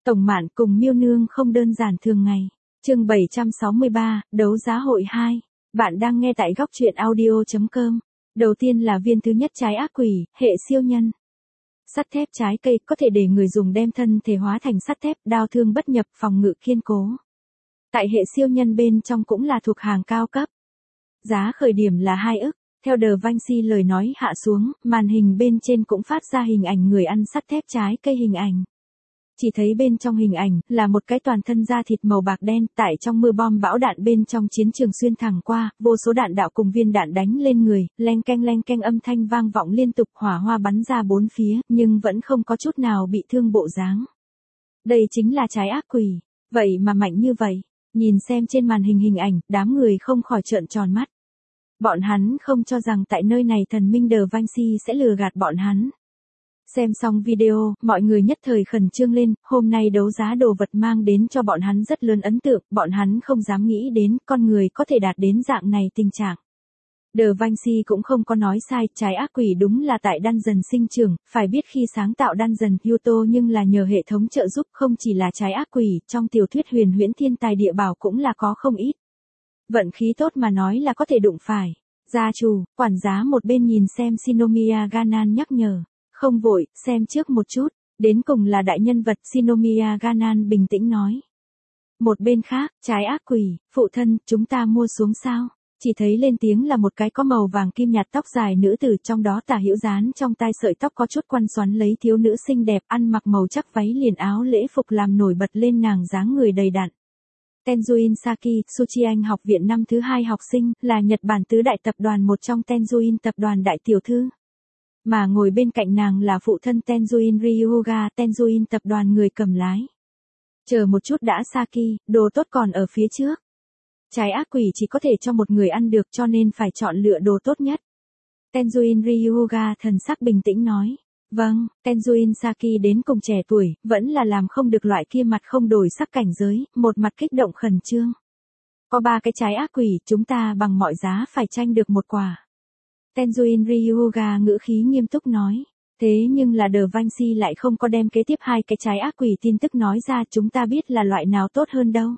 Tổng Mạn cùng Miêu Nương không đơn giản thường ngày. Chương 763, đấu giá hội 2. Bạn đang nghe tại góc truyện audio.com. Đầu tiên là viên thứ nhất trái ác quỷ, hệ siêu nhân. Sắt thép trái cây có thể để người dùng đem thân thể hóa thành sắt thép, đao thương bất nhập, phòng ngự kiên cố. Tại hệ siêu nhân bên trong cũng là thuộc hàng cao cấp. Giá khởi điểm là 2 ức. Theo The Vinci lời nói hạ xuống, màn hình bên trên cũng phát ra hình ảnh người ăn sắt thép trái cây hình ảnh. Chỉ thấy bên trong hình ảnh là một cái toàn thân da thịt màu bạc đen, tại trong mưa bom bão đạn bên trong chiến trường xuyên thẳng qua, vô số đạn đạo cùng viên đạn đánh lên người, leng keng âm thanh vang vọng liên tục, hỏa hoa bắn ra bốn phía, nhưng vẫn không có chút nào bị thương bộ dáng. Đây chính là trái ác quỷ, vậy mà mạnh như vậy. Nhìn xem trên màn hình hình ảnh, đám người không khỏi trợn tròn mắt. Bọn hắn không cho rằng tại nơi này thần minh The Vinci sẽ lừa gạt bọn hắn. Xem xong video, mọi người nhất thời khẩn trương lên, hôm nay đấu giá đồ vật mang đến cho bọn hắn rất lớn ấn tượng, bọn hắn không dám nghĩ đến con người có thể đạt đến dạng này tình trạng. The Vinci cũng không có nói sai, trái ác quỷ đúng là tại Dungeon sinh trưởng, phải biết khi sáng tạo Dungeon Yuto nhưng là nhờ hệ thống trợ giúp, không chỉ là trái ác quỷ, trong tiểu thuyết huyền huyễn thiên tài địa bảo cũng là có không ít. Vận khí tốt mà nói là có thể đụng phải. Gia chủ, quản giá một bên nhìn xem Shinomiya Ganan nhắc nhở. Không vội, xem trước một chút. Đến cùng là đại nhân vật, Shinomiya Ganan bình tĩnh nói. Một bên khác, trái ác quỷ, phụ thân, chúng ta mua xuống sao? Chỉ thấy lên tiếng là một cái có màu vàng kim nhạt tóc dài nữ tử, trong đó tả hữu dán trong tai sợi tóc có chút quăn xoắn lấy thiếu nữ xinh đẹp, ăn mặc màu chắc váy liền áo lễ phục làm nổi bật lên nàng dáng người đầy đặn. Tenjuin Saki, Suchian học viện năm thứ 2 học sinh, là Nhật Bản tứ đại tập đoàn một trong Tenjuin tập đoàn đại tiểu thư. Mà ngồi bên cạnh nàng là phụ thân Tenjuin Ryuga, Tenjuin tập đoàn người cầm lái. Chờ một chút đã Saki, đồ tốt còn ở phía trước. Trái ác quỷ chỉ có thể cho một người ăn được cho nên phải chọn lựa đồ tốt nhất. Tenjuin Ryuga thần sắc bình tĩnh nói. Vâng, Tenjuin Saki đến cùng trẻ tuổi, vẫn là làm không được loại kia mặt không đổi sắc cảnh giới, một mặt kích động khẩn trương. Có 3 cái trái ác quỷ, chúng ta bằng mọi giá phải tranh được một quả. Tenjuin Ryuga ngữ khí nghiêm túc nói. Thế nhưng là The Vinci lại không có đem kế tiếp 2 cái trái ác quỷ tin tức nói ra, chúng ta biết là loại nào tốt hơn đâu.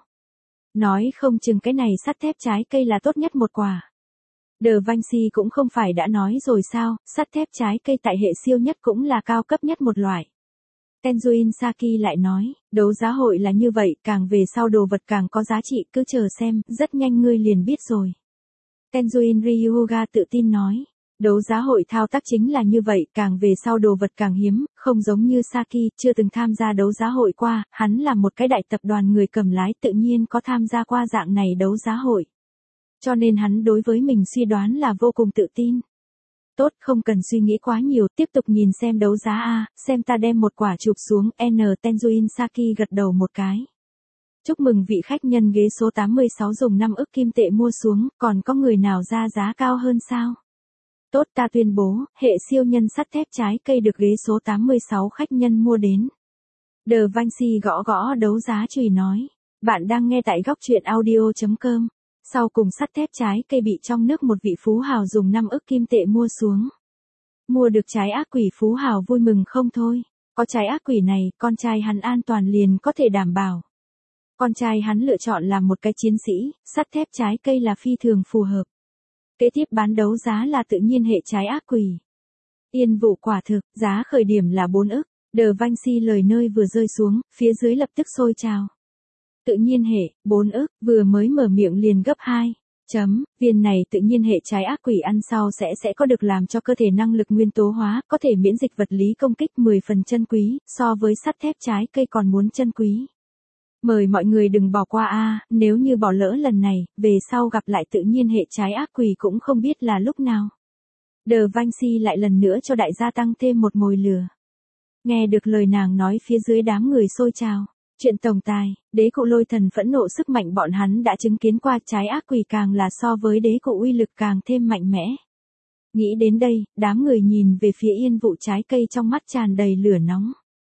Nói không chừng cái này sắt thép trái cây là tốt nhất một quả. The Vinci cũng không phải đã nói rồi sao, sắt thép trái cây tại hệ siêu nhất cũng là cao cấp nhất một loại. Tenjuin Saki lại nói, đấu giá hội là như vậy, càng về sau đồ vật càng có giá trị, cứ chờ xem, rất nhanh ngươi liền biết rồi. Tenjuin Ryuga tự tin nói, đấu giá hội thao tác chính là như vậy, càng về sau đồ vật càng hiếm, không giống như Saki, chưa từng tham gia đấu giá hội qua, hắn là một cái đại tập đoàn người cầm lái tự nhiên có tham gia qua dạng này đấu giá hội. Cho nên hắn đối với mình suy đoán là vô cùng tự tin. Tốt, không cần suy nghĩ quá nhiều, tiếp tục nhìn xem đấu giá A, xem ta đem một quả chụp xuống, Tenjuin Saki gật đầu một cái. Chúc mừng vị khách nhân ghế số 86 dùng 5 ức kim tệ mua xuống, còn có người nào ra giá cao hơn sao? Tốt, ta tuyên bố, hệ siêu nhân sắt thép trái cây được ghế số 86 khách nhân mua đến. The Vinci gõ gõ đấu giá chùy nói. Bạn đang nghe tại góc truyện audio.com. Sau cùng sắt thép trái cây bị trong nước một vị phú hào dùng 5 ức kim tệ mua xuống. Mua được trái ác quỷ, phú hào vui mừng không thôi. Có trái ác quỷ này, con trai hắn an toàn liền có thể đảm bảo. Con trai hắn lựa chọn làm một cái chiến sĩ, sắt thép trái cây là phi thường phù hợp. Kế tiếp bán đấu giá là tự nhiên hệ trái ác quỷ. Yên vụ quả thực, giá khởi điểm là 4 ức. The Vinci lời nơi vừa rơi xuống, phía dưới lập tức sôi trào. Tự nhiên hệ, 4 ức, vừa mới mở miệng liền gấp 2. Viên này tự nhiên hệ trái ác quỷ ăn sau sẽ có được làm cho cơ thể năng lực nguyên tố hóa, có thể miễn dịch vật lý công kích 10 phần chân quý, so với sắt thép trái cây còn muốn chân quý. Mời mọi người đừng bỏ qua a, nếu như bỏ lỡ lần này, về sau gặp lại tự nhiên hệ trái ác quỷ cũng không biết là lúc nào. The Vinci lại lần nữa cho đại gia tăng thêm một mồi lửa. Nghe được lời nàng nói phía dưới đám người xôi trào. Chuyện tổng tài, đế cụ lôi thần phẫn nộ sức mạnh bọn hắn đã chứng kiến qua, trái ác quỷ càng là so với đế cụ uy lực càng thêm mạnh mẽ. Nghĩ đến đây, đám người nhìn về phía yên vụ trái cây trong mắt tràn đầy lửa nóng.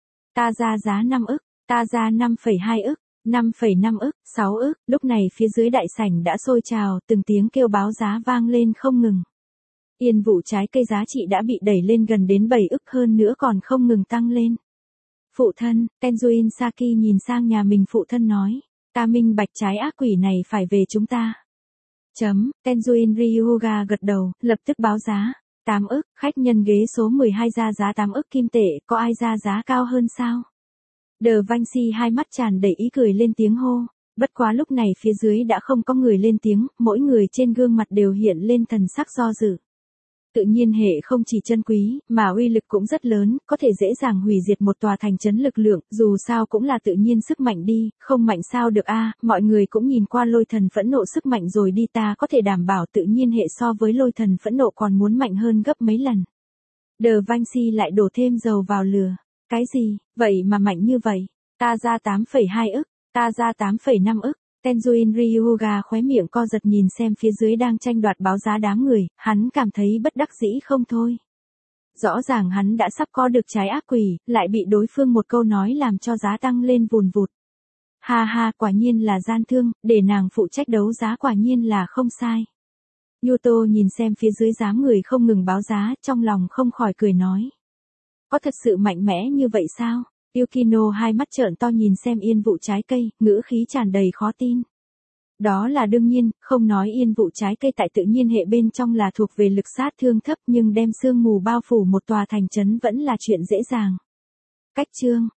Ta ra giá 5 ức, ta ra 5,2 ức, 5,5 ức, 6 ức, lúc này phía dưới đại sảnh đã sôi trào, từng tiếng kêu báo giá vang lên không ngừng. Yên vụ trái cây giá trị đã bị đẩy lên gần đến 7 ức, hơn nữa còn không ngừng tăng lên. Phụ thân, Tenjuin Saki nhìn sang nhà mình phụ thân nói. Ta minh bạch trái ác quỷ này phải về chúng ta. Tenjuin Ryuga gật đầu, lập tức báo giá. 8 ức, khách nhân ghế số 12 ra giá 8 ức kim tệ, có ai ra giá cao hơn sao? The Vinci hai mắt tràn đầy ý cười lên tiếng hô. Bất quá lúc này phía dưới đã không có người lên tiếng, mỗi người trên gương mặt đều hiện lên thần sắc do dự. Tự nhiên hệ không chỉ chân quý, mà uy lực cũng rất lớn, có thể dễ dàng hủy diệt một tòa thành trấn lực lượng, dù sao cũng là tự nhiên sức mạnh đi, không mạnh sao được a, mọi người cũng nhìn qua lôi thần phẫn nộ sức mạnh rồi đi, ta có thể đảm bảo tự nhiên hệ so với lôi thần phẫn nộ còn muốn mạnh hơn gấp mấy lần. The Vinci lại đổ thêm dầu vào lửa. Cái gì, vậy mà mạnh như vậy? Ta ra 8,2 ức, ta ra 8,5 ức. Tenjuin Ryuga khóe miệng co giật nhìn xem phía dưới đang tranh đoạt báo giá đám người, hắn cảm thấy bất đắc dĩ không thôi. Rõ ràng hắn đã sắp có được trái ác quỷ, lại bị đối phương một câu nói làm cho giá tăng lên vùn vụt. Ha ha, quả nhiên là gian thương, để nàng phụ trách đấu giá quả nhiên là không sai. Yuto nhìn xem phía dưới đám người không ngừng báo giá, trong lòng không khỏi cười nói. Có thật sự mạnh mẽ như vậy sao? Yukino hai mắt trợn to nhìn xem yên vụ trái cây, ngữ khí tràn đầy khó tin. Đó là đương nhiên, không nói yên vụ trái cây tại tự nhiên hệ bên trong là thuộc về lực sát thương thấp nhưng đem sương mù bao phủ một tòa thành trấn vẫn là chuyện dễ dàng. Cách chương,